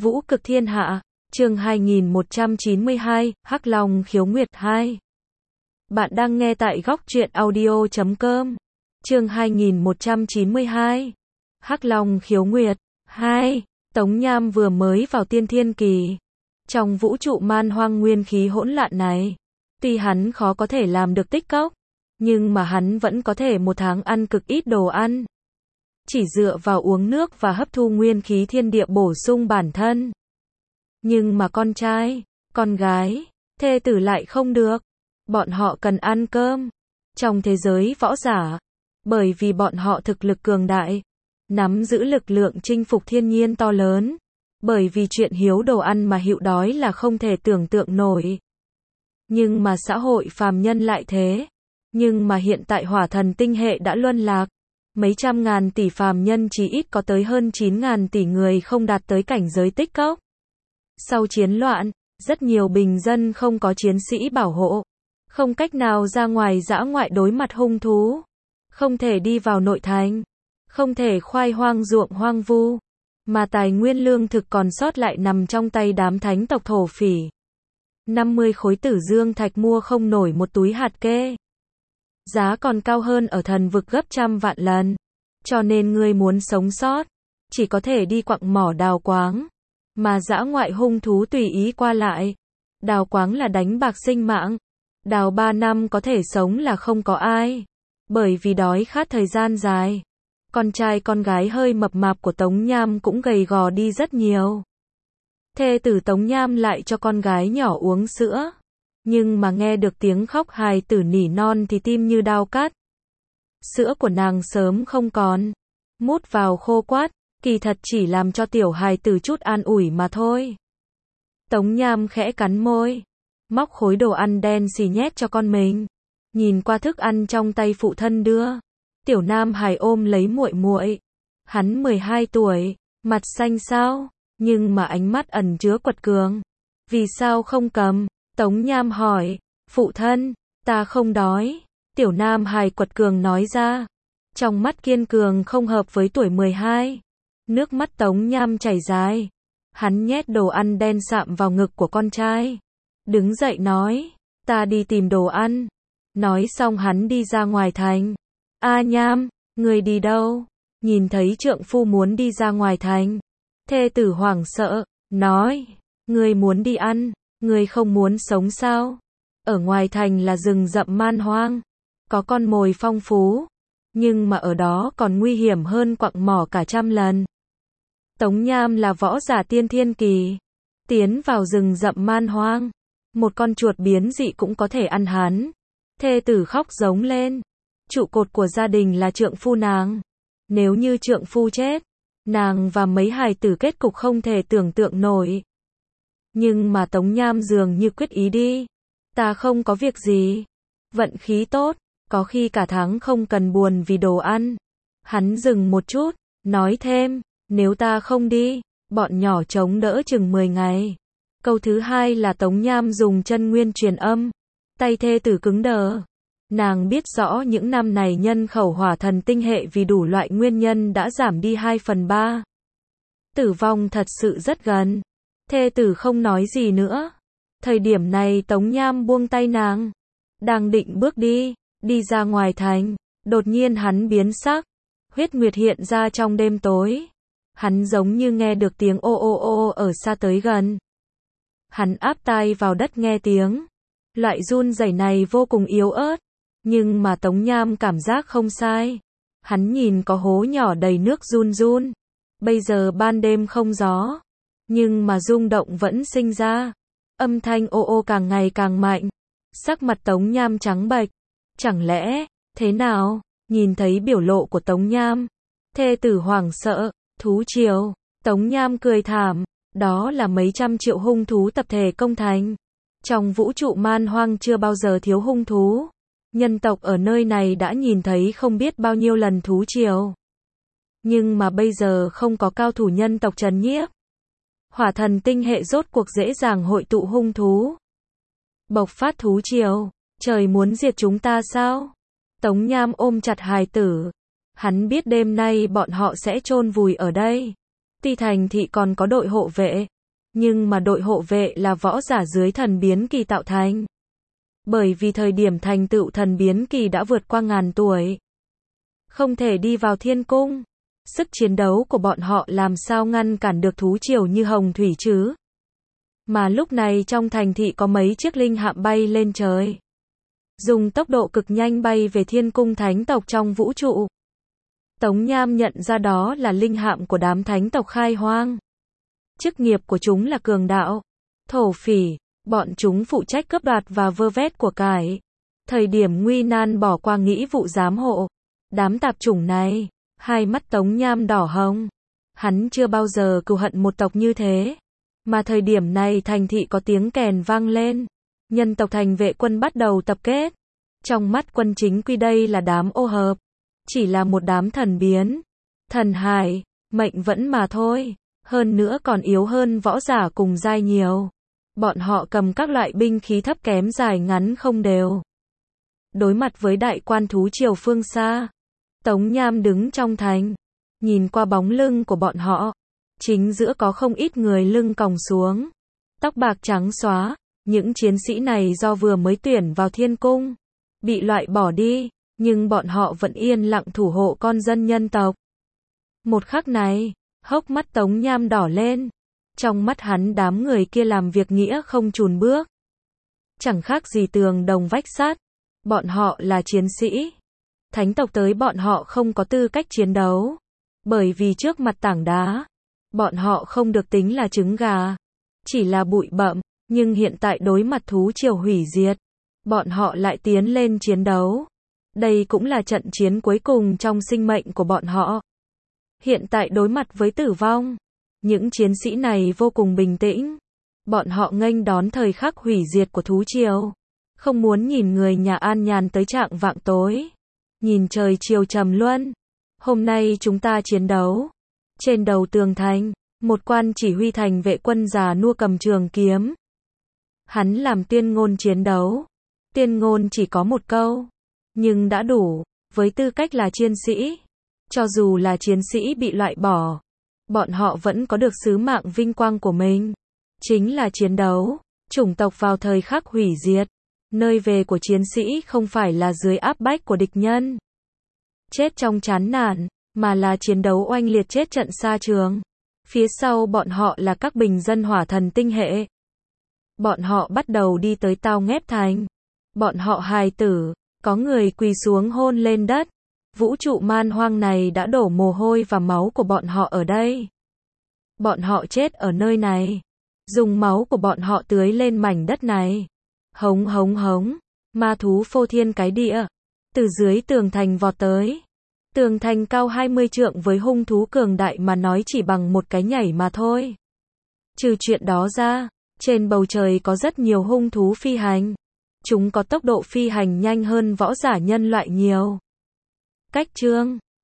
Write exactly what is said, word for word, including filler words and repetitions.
Vũ cực thiên hạ, chương hai nghìn một trăm chín mươi hai, Hắc Long khiếu nguyệt hai. Bạn đang nghe tại góc truyện audio chấm com. Chương hai nghìn một trăm chín mươi hai. Hắc Long khiếu nguyệt hai. Tống Nham vừa mới vào tiên thiên kỳ. Trong vũ trụ man hoang nguyên khí hỗn loạn này, tuy hắn khó có thể làm được tích cốc, nhưng mà hắn vẫn có thể một tháng ăn cực ít đồ ăn. Chỉ dựa vào uống nước và hấp thu nguyên khí thiên địa bổ sung bản thân. Nhưng mà con trai, con gái, thê tử lại không được. Bọn họ cần ăn cơm. Trong thế giới võ giả, bởi vì bọn họ thực lực cường đại, nắm giữ lực lượng chinh phục thiên nhiên to lớn. Bởi vì chuyện hiếu đồ ăn mà hịu đói là không thể tưởng tượng nổi. Nhưng mà xã hội phàm nhân lại thế. Nhưng mà hiện tại hỏa thần tinh hệ đã luân lạc. Mấy trăm ngàn tỷ phàm nhân chỉ ít có tới hơn chín ngàn tỷ người không đạt tới cảnh giới tích cốc. Sau chiến loạn, rất nhiều bình dân không có chiến sĩ bảo hộ. Không cách nào ra ngoài dã ngoại đối mặt hung thú. Không thể đi vào nội thành. Không thể khoai hoang ruộng hoang vu. Mà tài nguyên lương thực còn sót lại nằm trong tay đám thánh tộc thổ phỉ. năm mươi khối tử dương thạch mua không nổi một túi hạt kê. Giá còn cao hơn ở thần vực gấp trăm vạn lần. Cho nên ngươi muốn sống sót, chỉ có thể đi quặng mỏ đào quáng. Mà dã ngoại hung thú tùy ý qua lại. Đào quáng là đánh bạc sinh mạng. Đào ba năm có thể sống là không có ai. Bởi vì đói khát thời gian dài. Con trai con gái hơi mập mạp của Tống Nham cũng gầy gò đi rất nhiều. Thê tử Tống Nham lại cho con gái nhỏ uống sữa. Nhưng mà nghe được tiếng khóc hài tử nỉ non thì tim như đao cắt. Sữa của nàng sớm không còn. Mút vào khô quát, kỳ thật chỉ làm cho tiểu hài tử chút an ủi mà thôi. Tống Nham khẽ cắn môi. Móc khối đồ ăn đen xì nhét cho con mình. Nhìn qua thức ăn trong tay phụ thân đưa. Tiểu Nam Hải ôm lấy muội muội. Hắn mười hai tuổi, mặt xanh xao, nhưng mà ánh mắt ẩn chứa quật cường. Vì sao không cầm? Tống Nham hỏi. Phụ thân, ta không đói. Tiểu Nam Hải quật cường nói ra. Trong mắt kiên cường không hợp với tuổi mười hai. Nước mắt Tống Nham chảy dài. Hắn nhét đồ ăn đen sạm vào ngực của con trai. Đứng dậy nói. Ta đi tìm đồ ăn. Nói xong hắn đi ra ngoài thành. A Nham, người đi đâu? Nhìn thấy trượng phu muốn đi ra ngoài thành. Thê tử hoảng sợ, nói. Người muốn đi ăn, người không muốn sống sao? Ở ngoài thành là rừng rậm man hoang. Có con mồi phong phú. Nhưng mà ở đó còn nguy hiểm hơn quặng mỏ cả trăm lần. Tống Nham là võ giả tiên thiên kỳ. Tiến vào rừng rậm man hoang. Một con chuột biến dị cũng có thể ăn hắn. Thê tử khóc giống lên. Trụ cột của gia đình là trượng phu nàng. Nếu như trượng phu chết, nàng và mấy hài tử kết cục không thể tưởng tượng nổi. Nhưng mà Tống Nham dường như quyết ý đi. Ta không có việc gì. Vận khí tốt, có khi cả tháng không cần buồn vì đồ ăn. Hắn dừng một chút, nói thêm, nếu ta không đi, bọn nhỏ chống đỡ chừng mười ngày. Câu thứ hai là Tống Nham dùng chân nguyên truyền âm. Tay thê tử cứng đờ. Nàng biết rõ những năm này nhân khẩu hỏa thần tinh hệ vì đủ loại nguyên nhân đã giảm đi hai phần ba. Tử vong thật sự rất gần. Thê tử không nói gì nữa. Thời điểm này Tống Nham buông tay nàng. Đang định bước đi, đi ra ngoài thành. Đột nhiên hắn biến sắc. Huyết nguyệt hiện ra trong đêm tối. Hắn giống như nghe được tiếng ô ô ô ở xa tới gần. Hắn áp tai vào đất nghe tiếng. Loại run rẩy này vô cùng yếu ớt. Nhưng mà Tống Nham cảm giác không sai. Hắn nhìn có hố nhỏ đầy nước run run. Bây giờ ban đêm không gió. Nhưng mà rung động vẫn sinh ra. Âm thanh ô ô càng ngày càng mạnh. Sắc mặt Tống Nham trắng bệch. Chẳng lẽ, thế nào? Nhìn thấy biểu lộ của Tống Nham. Thê tử hoảng sợ, thú triều. Tống Nham cười thảm. Đó là mấy trăm triệu hung thú tập thể công thành. Trong vũ trụ man hoang chưa bao giờ thiếu hung thú. Nhân tộc ở nơi này đã nhìn thấy không biết bao nhiêu lần thú triều. Nhưng mà bây giờ không có cao thủ nhân tộc trấn nhiếp. Hỏa thần tinh hệ rốt cuộc dễ dàng hội tụ hung thú. Bộc phát thú triều. Trời muốn diệt chúng ta sao? Tống Nham ôm chặt hài tử. Hắn biết đêm nay bọn họ sẽ chôn vùi ở đây. Tuy thành thị còn có đội hộ vệ, nhưng mà đội hộ vệ là võ giả dưới thần biến kỳ tạo thành. Bởi vì thời điểm thành tựu thần biến kỳ đã vượt qua ngàn tuổi. Không thể đi vào thiên cung. Sức chiến đấu của bọn họ làm sao ngăn cản được thú triều như hồng thủy chứ? Mà lúc này trong thành thị có mấy chiếc linh hạm bay lên trời. Dùng tốc độ cực nhanh bay về thiên cung thánh tộc trong vũ trụ. Tống Nham nhận ra đó là linh hạm của đám thánh tộc khai hoang. Chức nghiệp của chúng là cường đạo, thổ phỉ, bọn chúng phụ trách cướp đoạt và vơ vét của cải. Thời điểm nguy nan bỏ qua nghĩa vụ giám hộ. Đám tạp chủng này, hai mắt Tống Nham đỏ hồng. Hắn chưa bao giờ cừu hận một tộc như thế. Mà thời điểm này thành thị có tiếng kèn vang lên. Nhân tộc thành vệ quân bắt đầu tập kết. Trong mắt quân chính quy đây là đám ô hợp. Chỉ là một đám thần biến, thần hài, mệnh vẫn mà thôi. Hơn nữa còn yếu hơn võ giả cùng giai nhiều. Bọn họ cầm các loại binh khí thấp kém dài ngắn không đều. Đối mặt với đại quan thú triều phương xa, Tống Nham đứng trong thành, nhìn qua bóng lưng của bọn họ. Chính giữa có không ít người lưng còng xuống, tóc bạc trắng xóa. Những chiến sĩ này do vừa mới tuyển vào thiên cung, bị loại bỏ đi, nhưng bọn họ vẫn yên lặng thủ hộ con dân nhân tộc. Một khắc này, hốc mắt Tống Nham đỏ lên. Trong mắt hắn đám người kia làm việc nghĩa không chùn bước. Chẳng khác gì tường đồng vách sắt. Bọn họ là chiến sĩ. Thánh tộc tới bọn họ không có tư cách chiến đấu. Bởi vì trước mặt tảng đá, bọn họ không được tính là trứng gà. Chỉ là bụi bặm, nhưng hiện tại đối mặt thú triều hủy diệt, bọn họ lại tiến lên chiến đấu. Đây cũng là trận chiến cuối cùng trong sinh mệnh của bọn họ. Hiện tại đối mặt với tử vong, những chiến sĩ này vô cùng bình tĩnh. Bọn họ nghênh đón thời khắc hủy diệt của thú triều. Không muốn nhìn người nhà an nhàn tới trạng vạng tối. Nhìn trời chiều trầm luân. Hôm nay chúng ta chiến đấu. Trên đầu tường thành, một quan chỉ huy thành vệ quân già nua cầm trường kiếm. Hắn làm tuyên ngôn chiến đấu. Tuyên ngôn chỉ có một câu, nhưng đã đủ, với tư cách là chiến sĩ. Cho dù là chiến sĩ bị loại bỏ, bọn họ vẫn có được sứ mạng vinh quang của mình. Chính là chiến đấu, chủng tộc vào thời khắc hủy diệt. Nơi về của chiến sĩ không phải là dưới áp bách của địch nhân. Chết trong chán nản, mà là chiến đấu oanh liệt chết trận xa trường. Phía sau bọn họ là các bình dân hỏa thần tinh hệ. Bọn họ bắt đầu đi tới Tao Ngép Thành. Bọn họ hài tử, có người quỳ xuống hôn lên đất. Vũ trụ man hoang này đã đổ mồ hôi và máu của bọn họ ở đây. Bọn họ chết ở nơi này. Dùng máu của bọn họ tưới lên mảnh đất này. Hống hống hống, ma thú phô thiên cái địa. Từ dưới tường thành vọt tới. Tường thành cao hai mươi trượng với hung thú cường đại mà nói chỉ bằng một cái nhảy mà thôi. Trừ chuyện đó ra, trên bầu trời có rất nhiều hung thú phi hành. Chúng có tốc độ phi hành nhanh hơn võ giả nhân loại nhiều. Cách chương